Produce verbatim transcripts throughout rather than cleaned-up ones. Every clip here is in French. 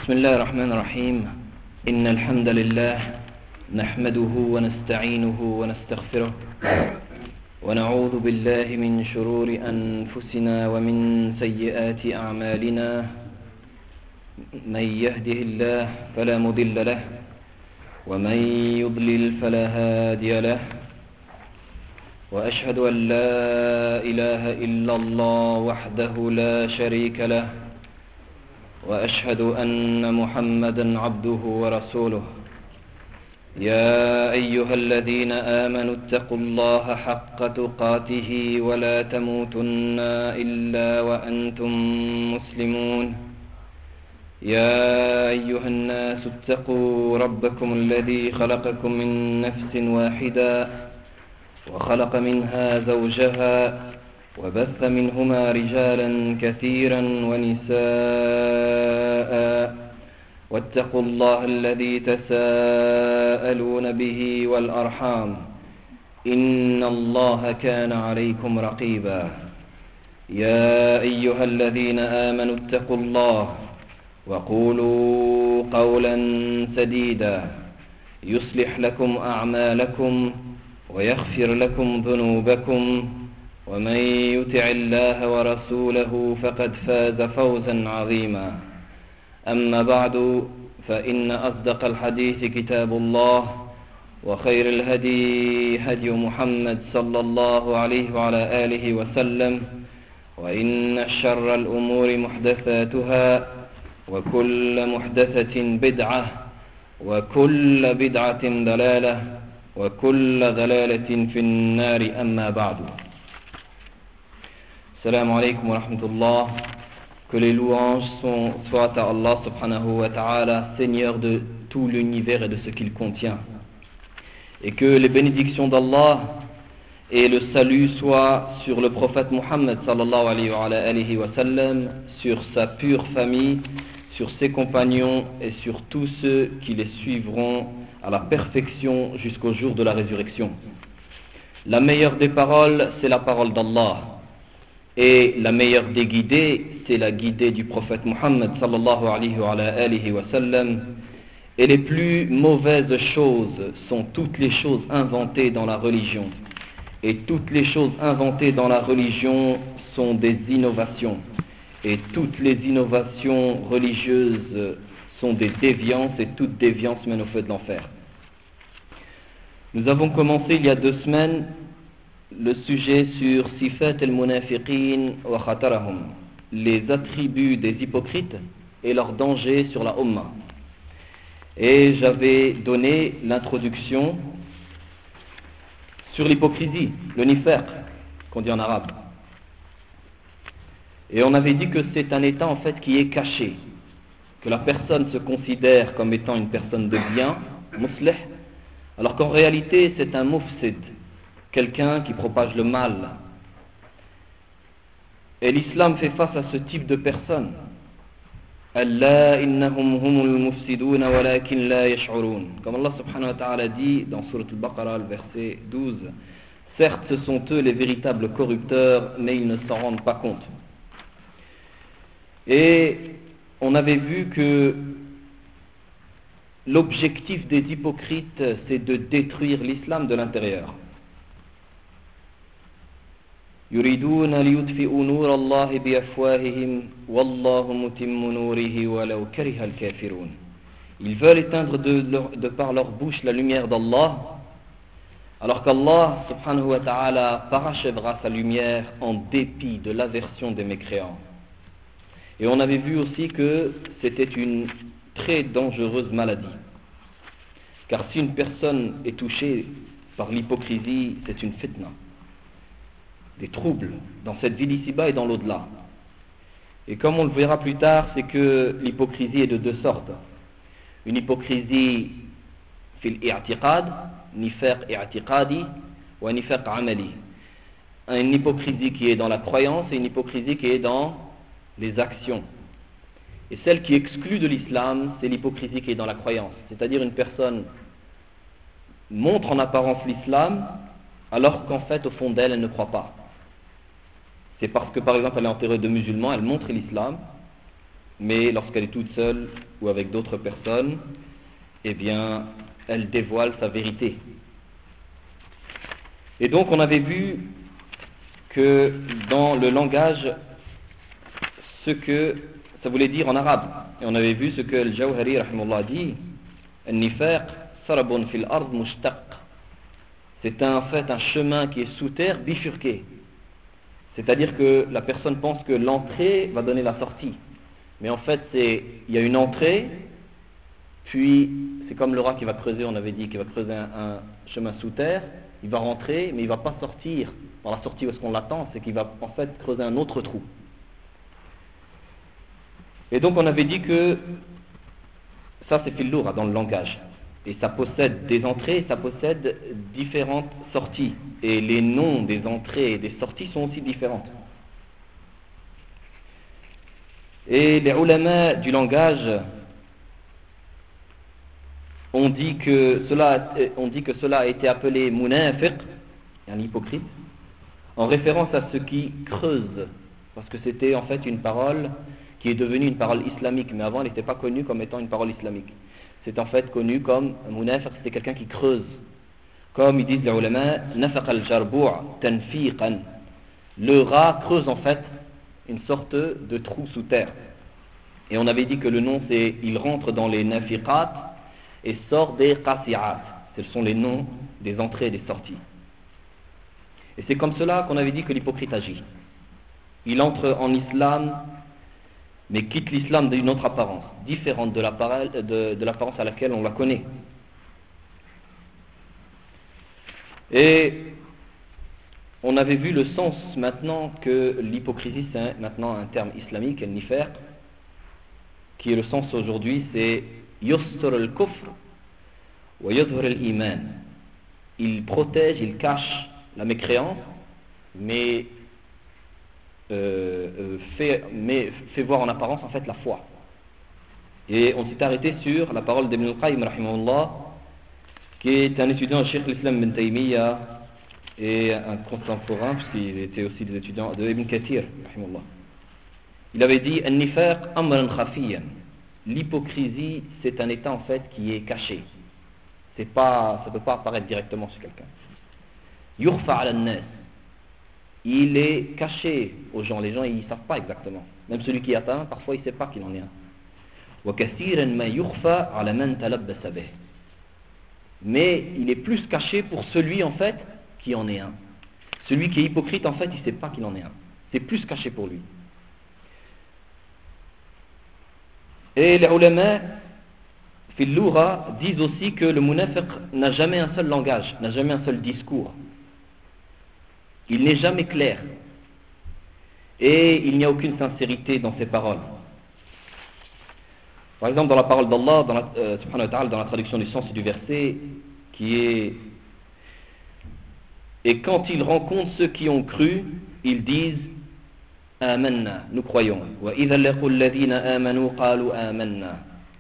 بسم الله الرحمن الرحيم إن الحمد لله نحمده ونستعينه ونستغفره ونعوذ بالله من شرور أنفسنا ومن سيئات أعمالنا من يهده الله فلا مضل له ومن يضلل فلا هادي له وأشهد أن لا إله إلا الله وحده لا شريك له وأشهد أن محمدا عبده ورسوله يا أيها الذين آمنوا اتقوا الله حق تقاته ولا تموتن إلا وأنتم مسلمون يا أيها الناس اتقوا ربكم الذي خلقكم من نفس واحدة وخلق منها زوجها وبث منهما رجالا كثيرا ونساء واتقوا الله الذي تساءلون به والأرحام إن الله كان عليكم رقيبا يا أيها الذين آمنوا اتقوا الله وقولوا قولا سديدا يصلح لكم أعمالكم ويغفر لكم ذنوبكم ومن يطع الله ورسوله فقد فاز فوزا عظيما أما بعد فإن أصدق الحديث كتاب الله وخير الهدي هدي محمد صلى الله عليه وعلى آله وسلم وإن شر الأمور محدثاتها وكل محدثة بدعة وكل بدعة ضلالة وكل ضلالة في النار أما بعد. Salam alaykum wa rahmatullah. Que les louanges sont, soient à Allah subhanahu wa ta'ala, Seigneur de tout l'univers et de ce qu'il contient. Et que les bénédictions d'Allah et le salut soient sur le prophète Muhammad sallallahu alayhi wa sallam, sur sa pure famille, sur ses compagnons et sur tous ceux qui les suivront à la perfection jusqu'au jour de la résurrection. La meilleure des paroles, c'est la parole d'Allah. Et la meilleure des guidées, c'est la guidée du prophète Muhammad sallallahu alayhi wa sallam. Et les plus mauvaises choses sont toutes les choses inventées dans la religion. Et toutes les choses inventées dans la religion sont des innovations. Et toutes les innovations religieuses sont des déviances, et toute déviance mène au feu de l'enfer. Nous avons commencé il y a deux semaines le sujet sur Sifat al-Munafiqin wa Khatarahum, les attributs des hypocrites et leur danger sur la Ummah. Et j'avais donné l'introduction sur l'hypocrisie, le nifaq, qu'on dit en arabe. Et on avait dit que c'est un état en fait qui est caché, que la personne se considère comme étant une personne de bien, muslih, alors qu'en réalité c'est un mufsid, quelqu'un qui propage le mal. Et l'islam fait face à ce type de personnes. Allah innahum humul mufsidun walakin la yash'urun. Comme Allah subhanahu wa ta'ala dit dans Surat al-Baqarah, le verset douze, certes ce sont eux les véritables corrupteurs, mais ils ne s'en rendent pas compte. Et on avait vu que l'objectif des hypocrites, c'est de détruire l'islam de l'intérieur. يريدون ليطفئوا نور الله بأفواههم والله متم نوره ولو كره الكافرون. Ils veulent éteindre de, leur, de par leur bouche la lumière d'Allah, alors qu'Allah subhanahu wa ta'ala parachèvera sa lumière en dépit de l'aversion des mécréants. Et on avait vu aussi que c'était une très dangereuse maladie. Car si une personne est touchée par l'hypocrisie, c'est une fitna. Des troubles dans cette vie d'ici-bas et dans l'au-delà. Et comme on le verra plus tard, c'est que l'hypocrisie est de deux sortes. Une hypocrisie fil i'tiqad, nifaq i'tiqadi, ou nifaq amali. Une hypocrisie qui est dans la croyance et une hypocrisie qui est dans les actions. Et celle qui exclut de l'islam, c'est l'hypocrisie qui est dans la croyance. C'est-à-dire une personne montre en apparence l'islam, alors qu'en fait, au fond d'elle, elle ne croit pas. C'est parce que, par exemple, elle est entourée de musulmans, elle montre l'islam, mais lorsqu'elle est toute seule ou avec d'autres personnes, eh bien, elle dévoile sa vérité. Et donc, on avait vu que dans le langage, ce que ça voulait dire en arabe, et on avait vu ce que le Jawhari rahimahullah dit, An-nifaq sarabun fil ard mushtaq. C'est en fait un chemin qui est sous terre bifurqué. C'est-à-dire que la personne pense que l'entrée va donner la sortie. Mais en fait, c'est, il y a une entrée, puis c'est comme le rat qui va creuser, on avait dit, qui va creuser un, un chemin sous terre, il va rentrer, mais il ne va pas sortir. Par la sortie où est-ce qu'on l'attend, c'est qu'il va en fait creuser un autre trou. Et donc on avait dit que ça c'est fil lourd dans le langage. Et ça possède des entrées, ça possède différentes sorties. Et les noms des entrées et des sorties sont aussi différentes. Et les ulama du langage ont dit que cela, on dit que cela a été appelé munafiq, un hypocrite, en référence à ce qui creuse. Parce que c'était en fait une parole qui est devenue une parole islamique, mais avant elle n'était pas connue comme étant une parole islamique. C'est en fait connu comme un munafiq, c'était quelqu'un qui creuse. Comme ils disent les ulama, nafaq al-jarbu' tanfiqan. Le rat creuse en fait une sorte de trou sous terre. Et on avait dit que le nom c'est, il rentre dans les nafiqat et sort des qasi'at. Ce sont les noms des entrées et des sorties. Et c'est comme cela qu'on avait dit que l'hypocrite agit. Il entre en islam, mais quitte l'islam d'une autre apparence, différente de l'apparence, de, de l'apparence à laquelle on la connaît. Et on avait vu le sens maintenant que l'hypocrisie c'est maintenant un terme islamique, el nifaq, qui est le sens aujourd'hui, c'est yustur al-kufr wa yudhhir al-iman. Il protège, il cache la mécréance, mais, euh, euh, fait, mais fait voir en apparence en fait la foi. Et on s'est arrêté sur la parole d'Ibn al-Qayyim rahimahullah, qui est un étudiant de Cheikh l'Islam ibn Taymiyyah et un contemporain, puisqu'il était aussi des étudiants de Ibn Kathir rahimahullah. Il avait dit An-nifaq amran khafiyan. L'hypocrisie, c'est un état en fait qui est caché. C'est pas, ça ne peut pas apparaître directement sur quelqu'un. Yurfa ala nas. Il est caché aux gens. Les gens, ils ne savent pas exactement. Même celui qui atteint, parfois, il ne sait pas qu'il en est un. Wa kathiran ma yurfa ala man talabbasa bih. Mais il est plus caché pour celui, en fait, qui en est un. Celui qui est hypocrite, en fait, il ne sait pas qu'il en est un. C'est plus caché pour lui. Et les ulama, fil loura, disent aussi que le munafiq n'a jamais un seul langage, n'a jamais un seul discours. Il n'est jamais clair. Et il n'y a aucune sincérité dans ses paroles. Par exemple, dans la parole d'Allah, dans la, euh, subhanahu wa ta'ala, dans la traduction du sens du verset, qui est « Et quand ils rencontrent ceux qui ont cru, ils disent « Amanna » nous croyons. « Wa idha laqul ladhina amanu qalu amanna »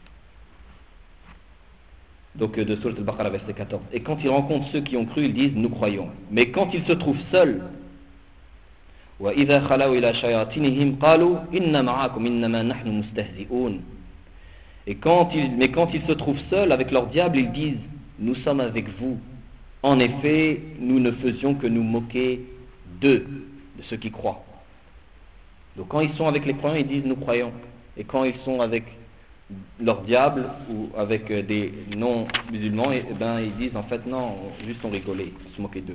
Donc de Sourate al-Baqarah, verset quatorze. Et quand ils rencontrent ceux qui ont cru, ils disent « Nous croyons ». Mais quand ils se trouvent seuls, « Wa idha khalaw ila shayatinihim qalu inna ma'akum innama nahnu mustahzi'un » Et quand ils, mais quand ils se trouvent seuls avec leur diable, ils disent « Nous sommes avec vous. En effet, nous ne faisions que nous moquer d'eux, de ceux qui croient. » Donc quand ils sont avec les croyants, ils disent « Nous croyons. » Et quand ils sont avec leur diable ou avec des non-musulmans, eh ben, ils disent en fait « Non, juste on rigolait, on se moquait d'eux. »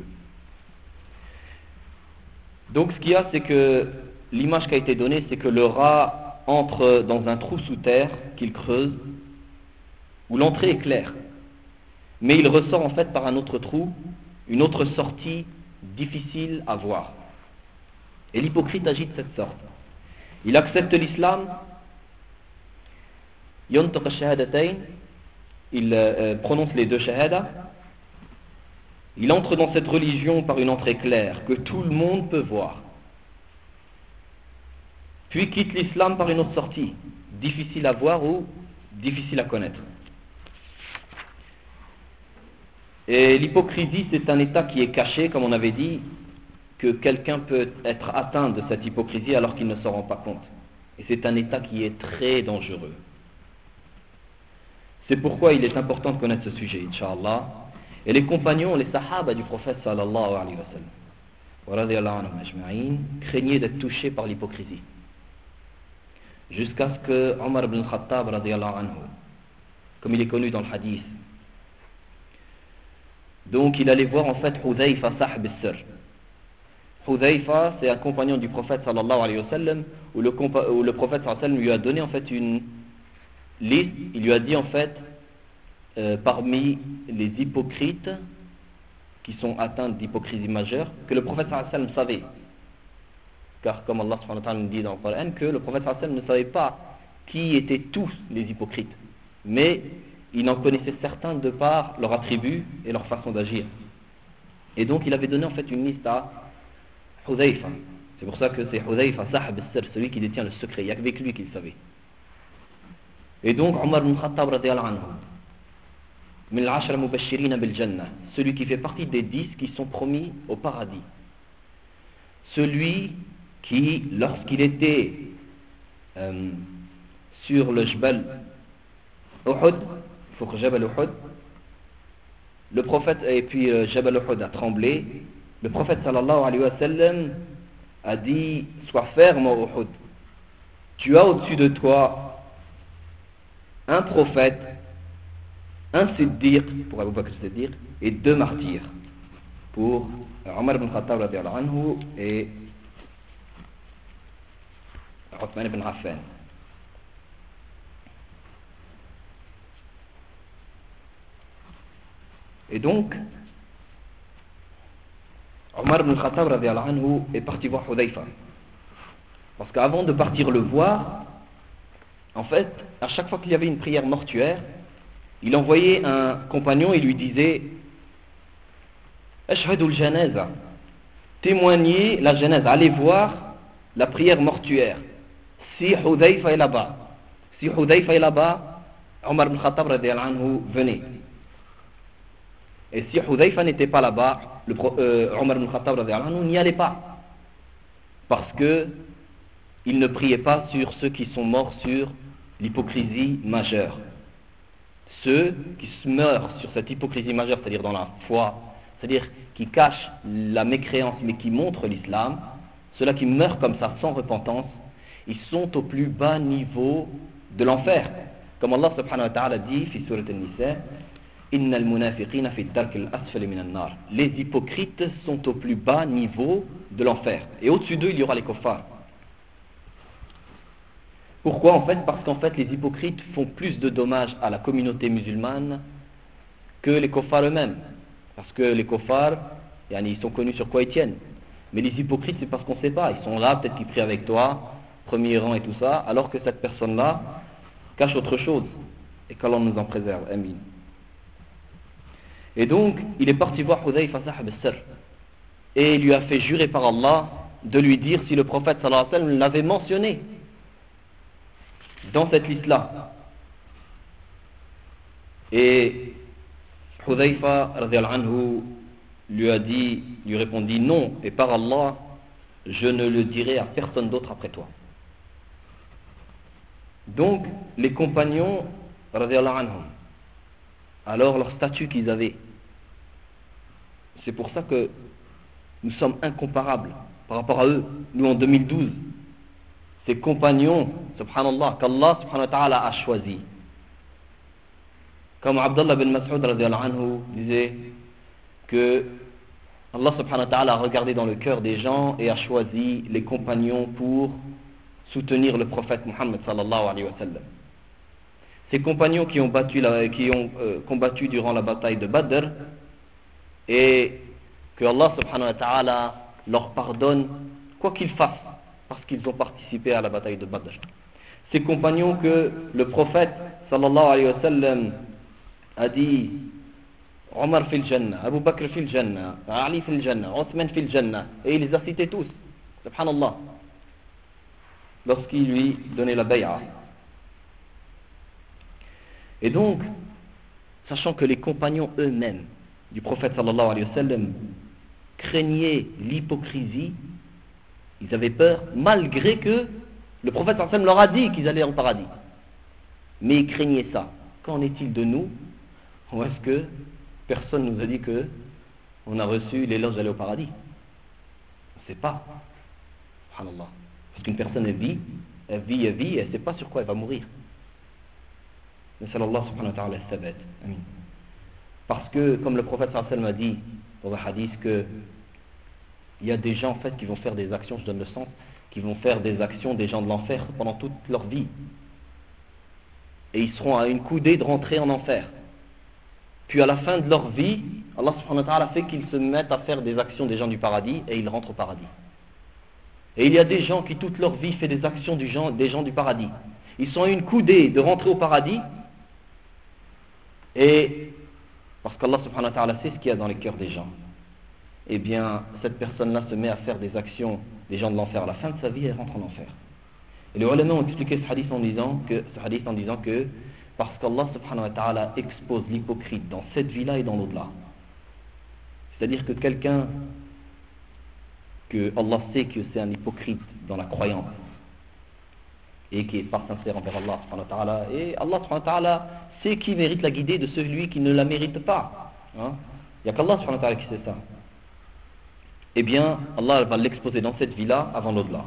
Donc ce qu'il y a, c'est que l'image qui a été donnée, c'est que le rat entre dans un trou sous terre qu'il creuse, où l'entrée est claire, mais il ressort en fait par un autre trou, une autre sortie difficile à voir. Et l'hypocrite agit de cette sorte. Il accepte l'islam, yantaq ash-shahadatayn, il euh, prononce les deux shahadas, il entre dans cette religion par une entrée claire que tout le monde peut voir. Puis quitte l'islam par une autre sortie, difficile à voir ou difficile à connaître. Et l'hypocrisie, c'est un état qui est caché, comme on avait dit, que quelqu'un peut être atteint de cette hypocrisie alors qu'il ne s'en rend pas compte. Et c'est un état qui est très dangereux. C'est pourquoi il est important de connaître ce sujet, Inch'Allah. Et les compagnons, les sahaba du prophète sallallahu alayhi wa sallam, wa radiyallahu anhum ajma'in, craignaient d'être touchés par l'hypocrisie. Jusqu'à ce que Omar ibn Khattab, radiyallahu anhu, comme il est connu dans le hadith, donc il allait voir en fait Hudhayfa sahib al-sir. Hudhayfa, c'est un compagnon du prophète sallallahu alayhi wa sallam, où le, compa- où le prophète sallallahu alayhi wa sallam lui a donné en fait une liste, il lui a dit en fait, euh, parmi les hypocrites qui sont atteints d'hypocrisie majeure, que le prophète sallallahu alayhi wa sallam savait. Car comme Allah subhanahu wa ta'ala nous dit dans le Coran, que le prophète sallallahu alayhi wa sallam ne savait pas qui étaient tous les hypocrites, mais il en connaissait certains de par leur attribut et leur façon d'agir. Et donc il avait donné en fait une liste à Hudhayfa. C'est pour ça que c'est Hudhayfa sahib al-sir, celui qui détient le secret. Il n'y a qu'avec lui qu'il savait. Et donc Omar ibn Khattab radiyallahu anhu, min al-ashra mubashirina bil jannah, celui qui fait partie des dix qui sont promis au paradis. Celui qui, lorsqu'il était euh, sur le Jbal Uhud, il faut que Jabal Uhud, le prophète, et puis euh, Jabal Uhud a tremblé, le prophète sallallahu alayhi wa sallam a dit, sois ferme au Uhud, tu as au-dessus de toi un prophète, un siddiq, pour Abu Bakr Siddiq, et deux martyrs, pour Omar ibn Khattab radiyallahu anhu et Uthman ibn Affan. Et donc, Omar ibn Khattab radiyallahu anhu est parti voir Hudhayfa. Parce qu'avant de partir le voir, en fait, à chaque fois qu'il y avait une prière mortuaire, il envoyait un compagnon et lui disait Ashhadu al-janaza, témoignez la janaza, allez voir la prière mortuaire. Si Hudhayfa est là-bas, si Hudhayfa est là-bas, Omar ibn Khattab radiyallahu anhu venait. Et si Hudhayfa n'était pas là-bas, le, euh, Omar ibn Khattab radiyallahu anhu n'y allait pas. Parce que il ne priait pas sur ceux qui sont morts sur l'hypocrisie majeure. Ceux qui se meurent sur cette hypocrisie majeure, c'est-à-dire dans la foi, c'est-à-dire qui cachent la mécréance mais qui montrent l'islam, ceux-là qui meurent comme ça sans repentance, ils sont au plus bas niveau de l'enfer. Comme Allah subhanahu wa ta'ala dit, fi surat al-Nisa, Innal munafiqina fi ad-dark al-asfali min an-nar. Les hypocrites sont au plus bas niveau de l'enfer. Et au-dessus d'eux, il y aura les kuffars. Pourquoi en fait? Parce qu'en fait les hypocrites font plus de dommages à la communauté musulmane que les kuffars eux-mêmes. Parce que les kuffars, ils sont connus sur quoi ils tiennent. Mais les hypocrites, c'est parce qu'on ne sait pas. Ils sont là, peut-être qu'ils prient avec toi, premier rang et tout ça, alors que cette personne-là cache autre chose. Et qu'Allah nous en préserve. Amin. Et donc, il est parti voir Hudhayfa sahib al-sir. Et il lui a fait jurer par Allah de lui dire si le prophète sallallahu alayhi wa sallam l'avait mentionné dans cette liste-là. Et Hudhayfa radiyallahu anhu lui a dit, lui répondit non, et par Allah, je ne le dirai à personne d'autre après toi. Donc, les compagnons radiyallahu anhum, alors leur statut qu'ils avaient, c'est pour ça que nous sommes incomparables par rapport à eux. Nous en deux mille douze, ces compagnons, subhanallah, qu'Allah subhanahu wa ta'ala a choisi. Comme Abdullah bin Mas'ud radiyallahu anhu disait que Allah subhanahu wa ta'ala a regardé dans le cœur des gens et a choisi les compagnons pour soutenir le prophète Muhammad sallallahu alayhi wa sallam. Ces compagnons qui ont, battu la, qui ont euh, combattu durant la bataille de Badr, et que Allah subhanahu wa ta'ala leur pardonne quoi qu'ils fassent parce qu'ils ont participé à la bataille de Badr. Ces compagnons que le prophète sallallahu alayhi wa sallam a dit Omar fil Jannah, Abu Bakr fil Jannah, Ali fil Jannah, Othman fil Jannah, et il les a cités tous, subhanallah, lorsqu'il lui donnait la bay'a. Et donc, sachant que les compagnons eux-mêmes du prophète sallallahu alayhi wa sallam craignaient l'hypocrisie, ils avaient peur, malgré que Le prophète sallallahu alayhi wa sallam leur a dit qu'ils allaient au paradis. Mais ils craignaient ça. Qu'en est-il de nous? Ou est-ce que personne nous a dit que on a reçu l'éloge d'aller au paradis? On ne sait pas. Subhanallah. Parce qu'une personne, elle vit, elle vit, elle vit, elle ne sait pas sur quoi elle va mourir. Mais sallallahu subhanahu wa ta'ala sabat. Amin. Parce que, comme le prophète sallallahu alayhi wa sallam a dit dans un hadith, que il y a des gens en fait qui vont faire des actions, je donne le sens, qui vont faire des actions des gens de l'enfer pendant toute leur vie. Et ils seront à une coudée de rentrer en enfer. Puis à la fin de leur vie, Allah subhanahu wa ta'ala fait qu'ils se mettent à faire des actions des gens du paradis et ils rentrent au paradis. Et il y a des gens qui toute leur vie font des actions du genre, des gens du paradis. Ils sont à une coudée de rentrer au paradis. Et parce qu'Allah subhanahu wa ta'ala sait ce qu'il y a dans les cœurs des gens. Eh bien, cette personne-là se met à faire des actions des gens de l'enfer. À la fin de sa vie, elle rentre en enfer. Et les ulama ont expliqué ce hadith en disant que, ce hadith en disant que parce qu'Allah subhanahu wa ta'ala expose l'hypocrite dans cette vie-là et dans l'au-delà. C'est-à-dire que quelqu'un que Allah sait que c'est un hypocrite dans la croyance et qui n'est pas sincère envers Allah subhanahu wa ta'ala, et Allah subhanahu wa ta'ala sait qui mérite la guidée de celui qui ne la mérite pas. Hein? Il n'y a qu'Allah subhanahu wa ta'ala qui sait ça. Eh bien, Allah va l'exposer dans cette vie-là avant l'au-delà.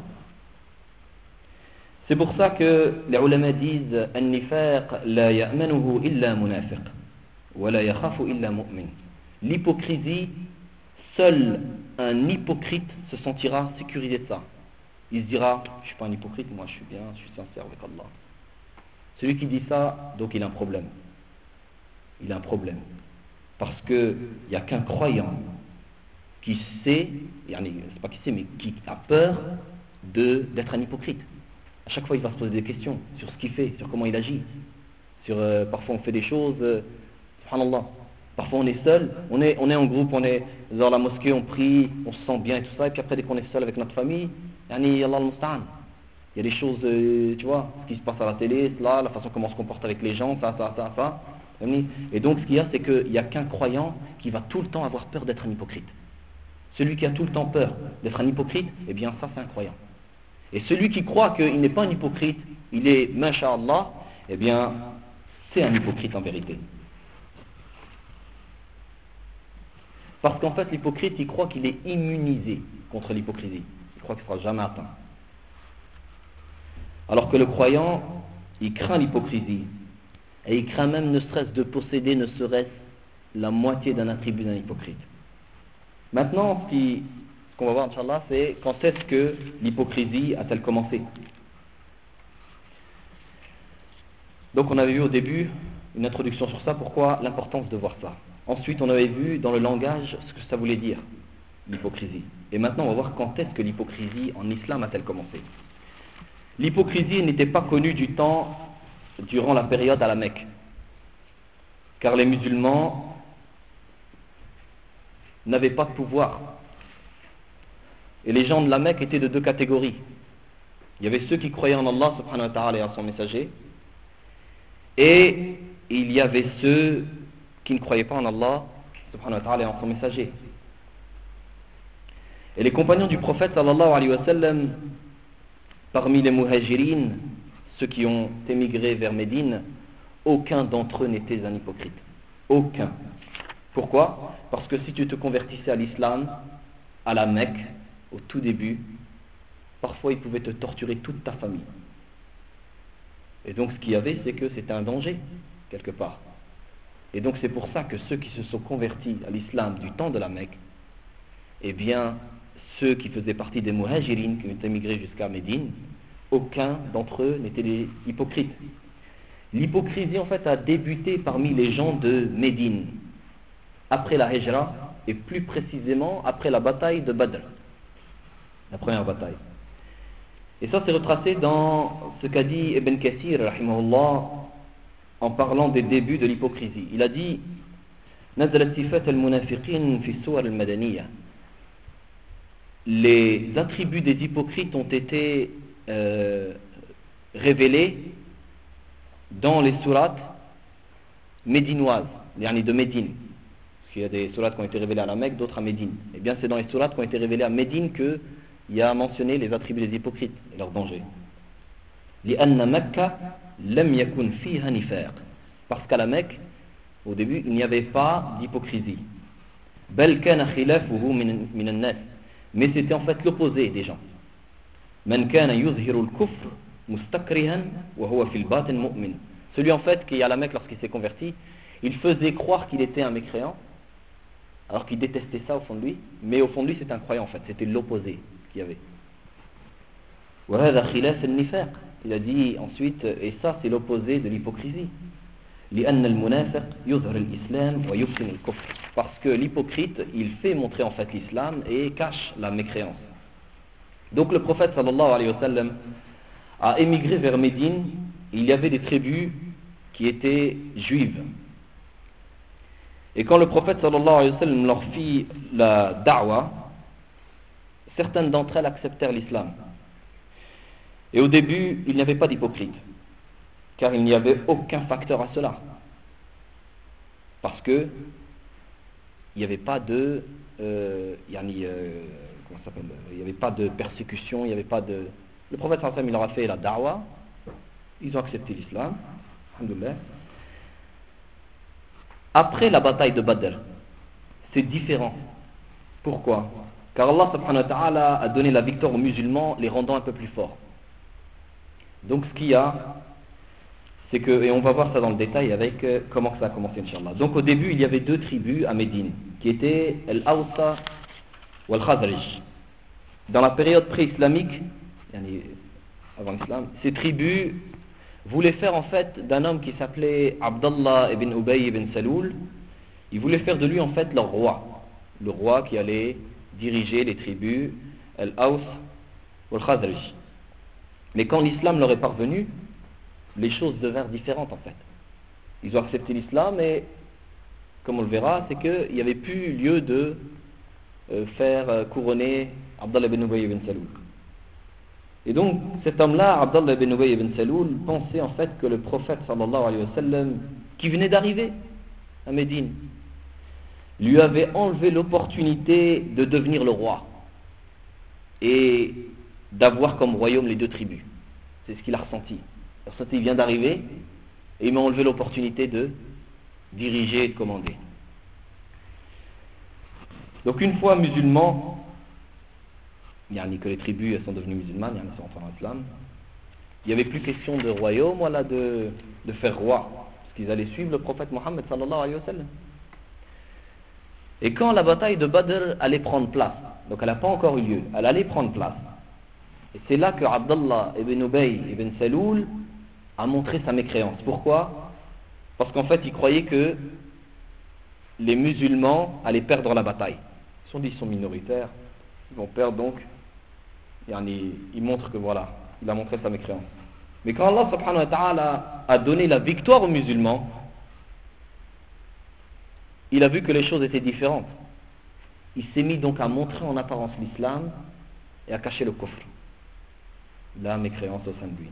C'est pour ça que les ulama disent An-nifaq la ya'manuhu illa munafiq wa la yakhafu illa mu'min. L'hypocrisie, seul un hypocrite se sentira sécurisé de ça. Il se dira, je ne suis pas un hypocrite, moi je suis bien, je suis sincère avec Allah. Celui qui dit ça, donc il a un problème. Il a un problème. Parce qu'il n'y a qu'un croyant qui sait, c'est pas qui sait, mais qui a peur de, d'être un hypocrite. À chaque fois, il va se poser des questions sur ce qu'il fait, sur comment il agit. Sur, euh, parfois, on fait des choses, euh, subhanallah. Parfois, on est seul, on est, on est en groupe, on est dans la mosquée, on prie, on se sent bien et tout ça. Et puis après, dès qu'on est seul avec notre famille, yani, Allah al-Musta'an. Il y a des choses, euh, tu vois, ce qui se passe à la télé, là, la façon comment on se comporte avec les gens, ça, ça, ça, ça. Et donc, ce qu'il y a, c'est qu'il n'y a qu'un croyant qui va tout le temps avoir peur d'être un hypocrite. Celui qui a tout le temps peur d'être un hypocrite, eh bien, ça, c'est un croyant. Et celui qui croit qu'il n'est pas un hypocrite, il est masha'Allah, eh bien, c'est un hypocrite en vérité. Parce qu'en fait, l'hypocrite, il croit qu'il est immunisé contre l'hypocrisie. Il croit qu'il ne sera jamais atteint. Alors que le croyant, il craint l'hypocrisie. Et il craint même ne serait-ce de posséder, ne serait-ce la moitié d'un attribut d'un hypocrite. Maintenant, ce qui... Ce qu'on va voir, Inch'Allah, c'est quand est-ce que l'hypocrisie a-t-elle commencé. Donc on avait vu au début une introduction sur ça, pourquoi l'importance de voir ça. Ensuite, on avait vu dans le langage ce que ça voulait dire, l'hypocrisie. Et maintenant, on va voir quand est-ce que l'hypocrisie en islam a-t-elle commencé. L'hypocrisie n'était pas connue du temps durant la période à la Mecque. Car les musulmans n'avaient pas de pouvoir. Et les gens de la Mecque étaient de deux catégories. Il y avait ceux qui croyaient en Allah subhanahu wa ta'ala et en son messager. Et il y avait ceux qui ne croyaient pas en Allah subhanahu wa ta'ala et en son messager. Et les compagnons du prophète sallallahu alayhi wa sallam, parmi les muhajirines, ceux qui ont émigré vers Médine, aucun d'entre eux n'était un hypocrite. Aucun. Pourquoi? Parce que si tu te convertissais à l'islam, à la Mecque, au tout début, parfois ils pouvaient te torturer toute ta famille. Et donc ce qu'il y avait, c'est que c'était un danger, quelque part. Et donc c'est pour ça que ceux qui se sont convertis à l'islam du temps de la Mecque, eh bien, ceux qui faisaient partie des muhajirines, qui ont émigré jusqu'à Médine, aucun d'entre eux n'était des hypocrites. L'hypocrisie, en fait, a débuté parmi les gens de Médine, après la Hijra, et plus précisément après la bataille de Badr. La première bataille. Et ça c'est retracé dans ce qu'a dit Ibn Kathir rahimahullah en parlant des débuts de l'hypocrisie. Il a dit نزلت صفات المنافقين في السور المدنية. Les attributs des hypocrites ont été euh, révélés dans les sourates médinoises, yani de Médine. Parce qu'il y a des sourates qui ont été révélées à la Mecque, d'autres à Médine. Et bien c'est dans les sourates qui ont été révélées à Médine que il y a mentionné les attributs des hypocrites et leurs dangers. لأن مكة لم يكن فيها نفاق. Parce qu'à la Mecque, au début, il n'y avait pas d'hypocrisie. بل كان خلافه من من الناس. Mais c'était en fait l'opposé des gens. من كان يظهر الكفر مستكرها وهو في الباطن مؤمن. Celui en fait qui à la Mecque lorsqu'il s'est converti, il faisait croire qu'il était un mécréant, alors qu'il détestait ça au fond de lui, mais au fond de lui c'était un croyant en fait, c'était l'opposé qu'il y avait. وهذا خلاف النفاق. Il a dit ensuite, et ça c'est l'opposé de l'hypocrisie. لأن المنافق يظهر الإسلام ويبطن الكفر. Parce que l'hypocrite, il fait montrer en fait l'islam et cache la mécréance. Donc le prophète sallallahu alayhi wa sallam a émigré vers Médine. Il y avait des tribus qui étaient juives. Et quand le prophète sallallahu alayhi wa sallam leur fit la da'wa, certaines d'entre elles acceptèrent l'islam. Et au début, il n'y avait pas d'hypocrite, car il n'y avait aucun facteur à cela. Parce que il n'y avait pas de euh, yani, euh, comment ça s'appelle, il n'y avait pas de persécution, il n'y avait pas de... Le prophète sallallahu alayhi wa sallam, il leur a fait la da'wa, ils ont accepté l'islam, alhamdoulilah. Après la bataille de Badr, c'est différent. Pourquoi? Car Allah subhanahu wa ta'ala a donné la victoire aux musulmans, les rendant un peu plus forts. Donc ce qu'il y a, c'est que, et on va voir ça dans le détail avec euh, comment ça a commencé, Inch'Allah. Donc au début, il y avait deux tribus à Médine, qui étaient Al-Awsa ou Al-Khazraj. Dans la période pré-islamique, avant l'islam, ces tribus voulaient faire en fait d'un homme qui s'appelait Abdallah ibn Ubay ibn Saloul, ils voulaient faire de lui en fait leur roi, le roi qui allait diriger les tribus Al-Aws ou Al-Khazraj. Mais quand l'islam leur est parvenu, les choses devinrent différentes en fait. Ils ont accepté l'islam et, comme on le verra, c'est qu'il n'y avait plus lieu de euh, faire euh, couronner Abdallah ibn Ubay ibn Saloul. Et donc cet homme-là, Abdallah ibn Ubay ibn Saloul, pensait en fait que le prophète sallallahu alayhi wa sallam, qui venait d'arriver à Médine, lui avait enlevé l'opportunité de devenir le roi et d'avoir comme royaume les deux tribus. C'est ce qu'il a ressenti. Il a ressenti, il vient d'arriver et il m'a enlevé l'opportunité de diriger et de commander. Donc une fois musulmans, yani que les tribus elles sont devenues musulmanes, yani sont entrées dans l'islam, il n'y avait plus question de royaume, voilà, de, de faire roi, parce qu'ils allaient suivre le prophète Mohammed sallallahu alayhi wa sallam. Et quand la bataille de Badr allait prendre place, donc elle n'a pas encore eu lieu, elle allait prendre place, et c'est là que Abdallah ibn Ubay ibn Saloul a montré sa mécréance. Pourquoi? Parce qu'en fait il croyait que les musulmans allaient perdre la bataille. Ils se sont dit, ils sont minoritaires, ils vont perdre, donc yani, il montre que voilà, il a montré sa mécréance. Mais quand Allah subhanahu wa ta'ala a donné la victoire aux musulmans, il a vu que les choses étaient différentes. Il s'est mis donc à montrer en apparence l'islam et à cacher le kufr, la mécréance au sein de lui.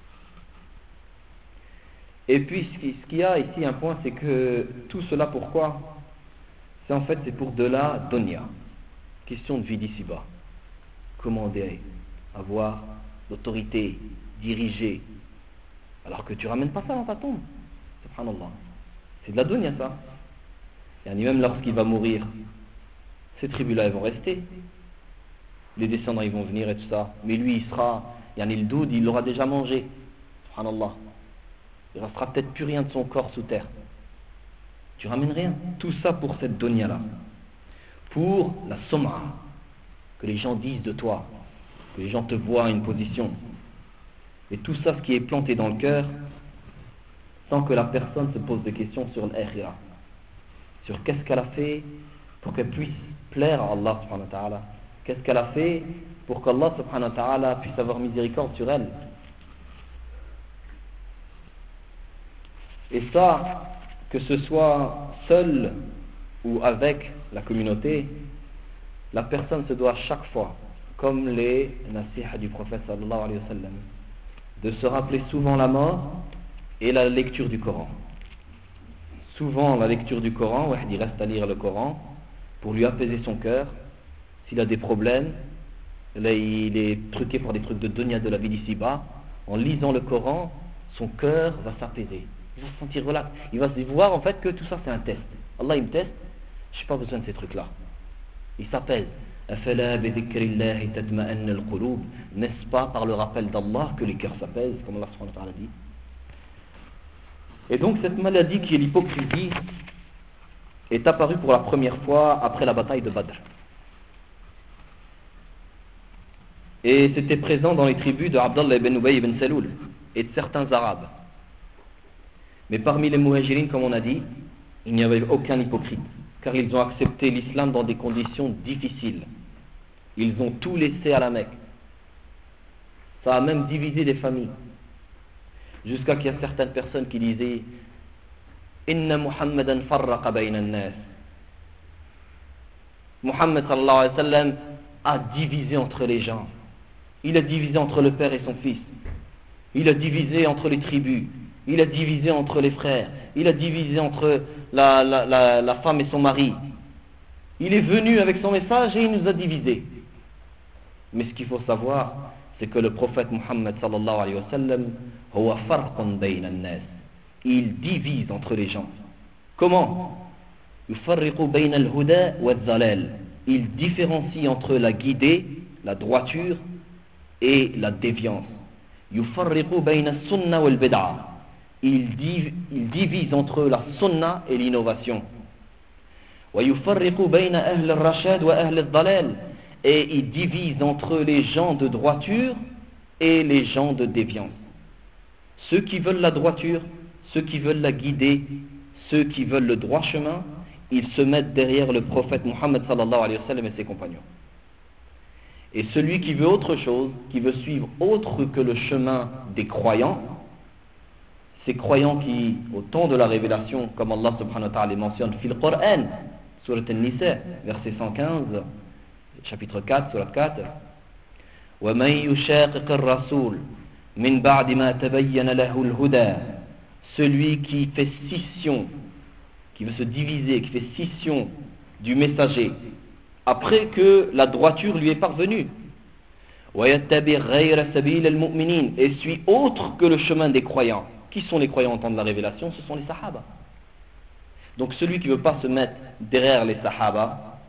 Et puis ce qu'il y a ici un point, c'est que tout cela pourquoi? C'est en fait c'est pour de la dunya, question de vie d'ici-bas, commander, avoir l'autorité, diriger, alors que tu ramènes pas ça dans ta tombe, subhanallah. C'est de la dunya ça. Et même lorsqu'il va mourir, ces tribus-là elles vont rester, les descendants ils vont venir et tout ça, mais lui il sera, yani le doud il l'aura déjà mangé, subhanallah. Il ne restera peut-être plus rien de son corps sous terre. Tu ramènes rien. Tout ça pour cette dunya-là, pour la sum'a, que les gens disent de toi, que les gens te voient à une position. Et tout ça, ce qui est planté dans le cœur, sans que la personne se pose des questions sur l'akhirah, sur qu'est-ce qu'elle a fait pour qu'elle puisse plaire à Allah subhanahu wa ta'ala, qu'est-ce qu'elle a fait pour qu'Allah subhanahu wa ta'ala puisse avoir miséricorde sur elle. Et ça, que ce soit seul ou avec la communauté, la personne se doit chaque fois, comme les nasiha du prophète sallallahu alayhi wa sallam, de se rappeler souvent la mort et la lecture du Coran. Souvent la lecture du Coran, ouais, il reste à lire le Coran pour lui apaiser son cœur. S'il a des problèmes, là il est truqué par des trucs de dunya de la vie d'ici-bas, en lisant le Coran, son cœur va s'apaiser. Il va se sentir relax. Il va se voir en fait que tout ça c'est un test. Allah il me teste, je n'ai pas besoin de ces trucs-là. Il s'apaise. N'est-ce pas par le rappel d'Allah que les cœurs s'apaisent, comme Allah subhanahu wa ta'ala dit. Et donc cette maladie qui est l'hypocrisie est apparue pour la première fois après la bataille de Badr. Et c'était présent dans les tribus de Abdallah ibn Ubay ibn Saloul et de certains Arabes. Mais parmi les muhajirines, comme on a dit, il n'y avait aucun hypocrite, car ils ont accepté l'islam dans des conditions difficiles. Ils ont tout laissé à la Mecque. Ça a même divisé des familles. Jusqu'à qu'il y a certaines personnes qui disaient Inna Muhammadan farraqa bayna an-nas. Muhammad sallallahu alayhi wa sallam a divisé entre les gens. Il a divisé entre le père et son fils. Il a divisé entre les tribus. Il a divisé entre les frères. Il a divisé entre la, la, la, la femme et son mari. Il est venu avec son message et il nous a divisés. Mais ce qu'il faut savoir, c'est que le prophète Muhammad sallallahu alayhi wa sallam, huwa farqun bayna an-nas. Il divise entre les gens. Comment? Yufarriqu bayna al-huda wa al-dhalal. Il différencie entre la guidée, la droiture et la déviance. Yufarriqu bayna as-sunnah wal bid'ah. Il, div, il divise entre la sunna et l'innovation. Wa yufarriqu bayna ahl al-rashad wa ahl al-dhalal. Et il divise entre les gens de droiture et les gens de déviance. Ceux qui veulent la droiture, ceux qui veulent la guider, ceux qui veulent le droit chemin, ils se mettent derrière le prophète Muhammad sallallahu alayhi wa sallam et ses compagnons. Et celui qui veut autre chose, qui veut suivre autre que le chemin des croyants, ces croyants qui, au temps de la révélation, comme Allah subhanahu wa ta'ala mentionne, fil Qur'an, surat An-Nisa, verset cent quinze, chapitre quatre, surat quatre, وَمَنْ يُشَاقِقِ الرَّسُولِ مِنْ بَعْدِ مَا تَبَيَّنَ لَهُ الْهُدَى. Celui qui fait scission, qui veut se diviser, qui fait scission du messager, après que la droiture lui est parvenue. وَيَتَّبِعْ غَيْرَ سَبِيلِ الْمُؤْمِنِينَ. Et suit autre que le chemin des croyants. Qui sont les croyants au temps de la révélation? Ce sont les sahaba. Donc celui qui ne veut pas se mettre derrière les sahaba,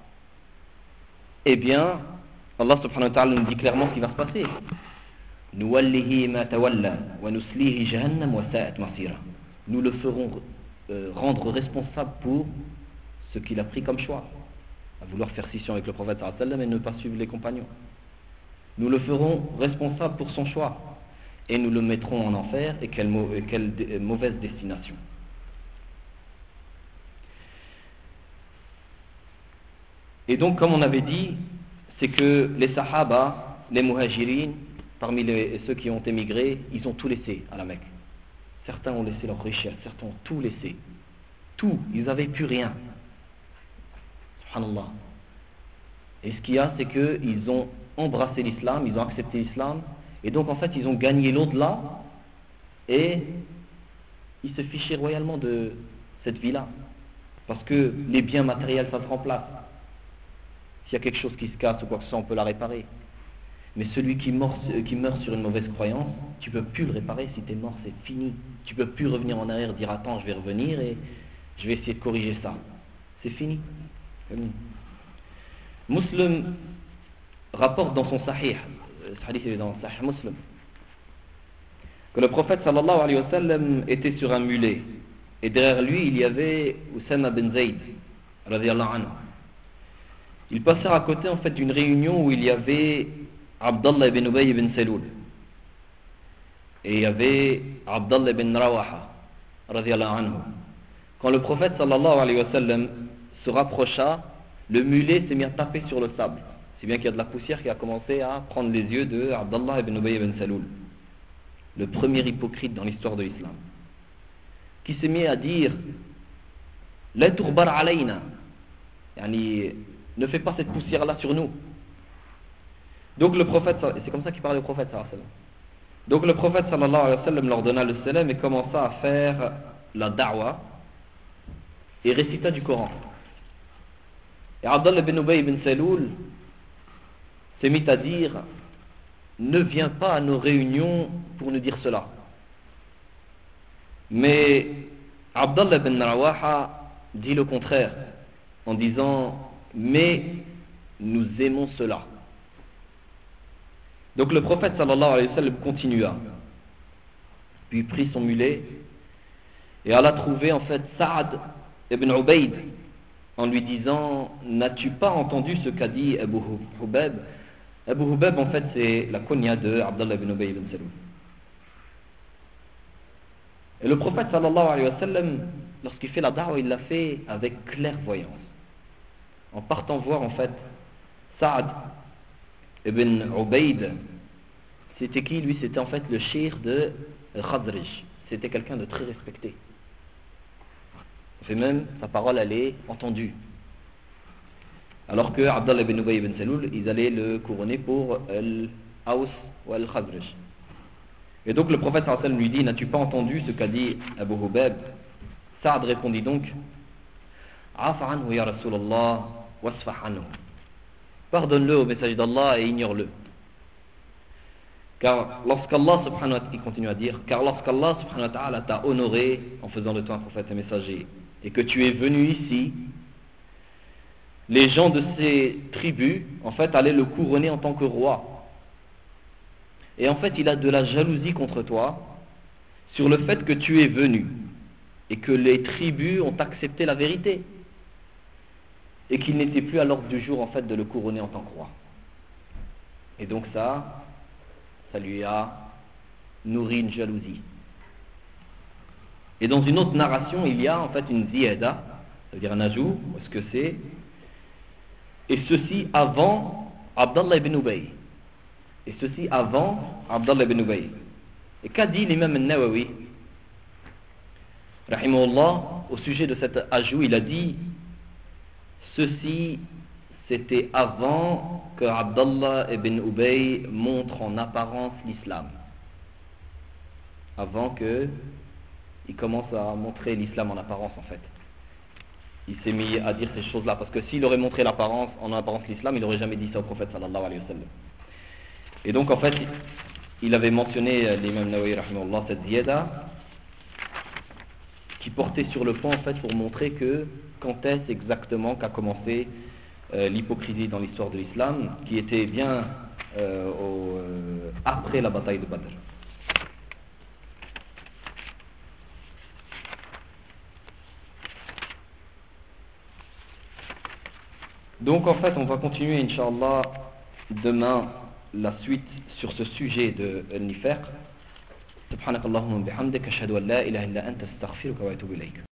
eh bien, Allah subhanahu wa ta'ala nous dit clairement ce qui va se passer. نُوَلِّهِ مَا تَوَلَّى وَنُسْلِيهِ جَهَنَّمَ وَسَاءَتْ مَصِيرًا. Nous le ferons euh, rendre responsable pour ce qu'il a pris comme choix, à vouloir faire scission avec le prophète sallallahu alayhi wa sallam et ne pas suivre les compagnons. Nous le ferons responsable pour son choix et nous le mettrons en enfer. Et quelle, quelle mauvaise destination. Et donc, comme on avait dit, c'est que les sahaba, les muhajirines, parmi les, ceux qui ont émigré, ils ont tout laissé à la Mecque. Certains ont laissé leur richesse, certains ont tout laissé. Tout, ils n'avaient plus rien. Subhanallah. Et ce qu'il y a, c'est qu'ils ont embrassé l'islam, ils ont accepté l'islam, et donc en fait ils ont gagné l'au-delà, et ils se fichaient royalement de cette vie-là. Parce que les biens matériels, ça se remplace. S'il y a quelque chose qui se casse ou quoi que ce soit, on peut la réparer. Mais celui qui meurt, qui meurt sur une mauvaise croyance, tu ne peux plus le réparer. Si tu es mort, c'est fini. Tu ne peux plus revenir en arrière et dire attends, je vais revenir et je vais essayer de corriger ça. C'est fini. Muslim rapporte dans son sahih, ce hadith est dans Sahih Muslim, que le prophète sallallahu alayhi wa sallam était sur un mulet et derrière lui il y avait Usama bin Zayd radiyallahu anhu. Ils passèrent à côté en fait d'une réunion où il y avait Abdallah ibn Ubay ibn Saloul et il y avait Abdallah ibn Rawaha radiyallahu anhu. Quand le prophète sallallahu alayhi wa sallam se rapprocha, le mulet s'est mis à taper sur le sable, si bien qu'il y a de la poussière qui a commencé à prendre les yeux de Abdallah ibn Ubay ibn Saloul, le premier hypocrite dans l'histoire de l'islam, qui s'est mis à dire La turbar alayna, yani, ne fais pas cette poussière là sur nous. Donc le prophète, c'est comme ça qu'il parlait au prophète sallallahu alayhi wa sallam. Donc le prophète sallallahu alayhi wa sallam leur donna le salam et commença à faire la da'wa et récita du Coran. Et Abdallah ibn Ubay ibn Saloul s'est mis à dire ne vient pas à nos réunions pour nous dire cela. Mais Abdallah ibn Rawaha dit le contraire, en disant « mais nous aimons cela ». Donc le prophète sallallahu alayhi wa sallam continua, puis prit son mulet et alla trouver en fait Saad ibn Ubayd en lui disant « n'as-tu pas entendu ce qu'a dit Abu Hubab ?» Abu Hubab en fait c'est la kunya de Abdallah ibn Ubay ibn Salul. Et le prophète sallallahu alayhi wa sallam, lorsqu'il fait la da'wa, il l'a fait avec clairvoyance, en partant voir en fait Saad ibn Ubayd. C'était qui lui? C'était en fait le cheikh de Khazraj. C'était quelqu'un de très respecté. Et même sa parole elle est entendue. Alors que Abdallah ibn Ubay ibn Salul, ils allaient le couronner pour Al-Aws ou Al-Khazraj. Et donc le prophète sallallahu alayhi wa sallam lui dit: n'as-tu pas entendu ce qu'a dit Abu Hubab? Saad répondit donc: Afa anhu ya Rasulallah wasfah anhu. Pardonne-le au message d'Allah et ignore-le. Car lorsqu'Allah subhanahu wa ta'ala, il continue à dire, car lorsqu'Allah subhanahu wa ta'ala t'a honoré en faisant de toi un prophète et messager, et que tu es venu ici, les gens de ces tribus, en fait, allaient le couronner en tant que roi. Et en fait, il a de la jalousie contre toi sur le fait que tu es venu et que les tribus ont accepté la vérité et qu'il n'était plus à l'ordre du jour, en fait, de le couronner en tant que roi. Et donc ça, ça lui a nourri une jalousie. Et dans une autre narration, il y a en fait une ziyada, c'est-à-dire un ajout, est-ce que c'est? Et ceci avant Abdallah ibn Ubay. Et ceci avant Abdallah ibn Ubay. Et qu'a dit l'imam al-Nawawi, rahimahullah, au sujet de cet ajout? Il a dit, ceci c'était avant que Abdallah ibn Ubay montre en apparence l'islam. Avant que il commence à montrer l'islam en apparence en fait. Il s'est mis à dire ces choses-là, parce que s'il aurait montré l'apparence, en apparence l'islam, il n'aurait jamais dit ça au prophète sallallahu alayhi wa sallam. Et donc en fait, il avait mentionné l'imam Nawawi rahimahullah cette ziyada qui portait sur le point en fait pour montrer que quand est-ce exactement qu'a commencé euh, l'hypocrisie dans l'histoire de l'islam, qui était bien euh, au, euh, après la bataille de Badr. Donc en fait on va continuer Inch'Allah demain la suite sur ce sujet de Nifaq. Subhanakallahumma bihamdik ashhadu an la ilaha illa anta astaghfiruka wa atubu ilayk.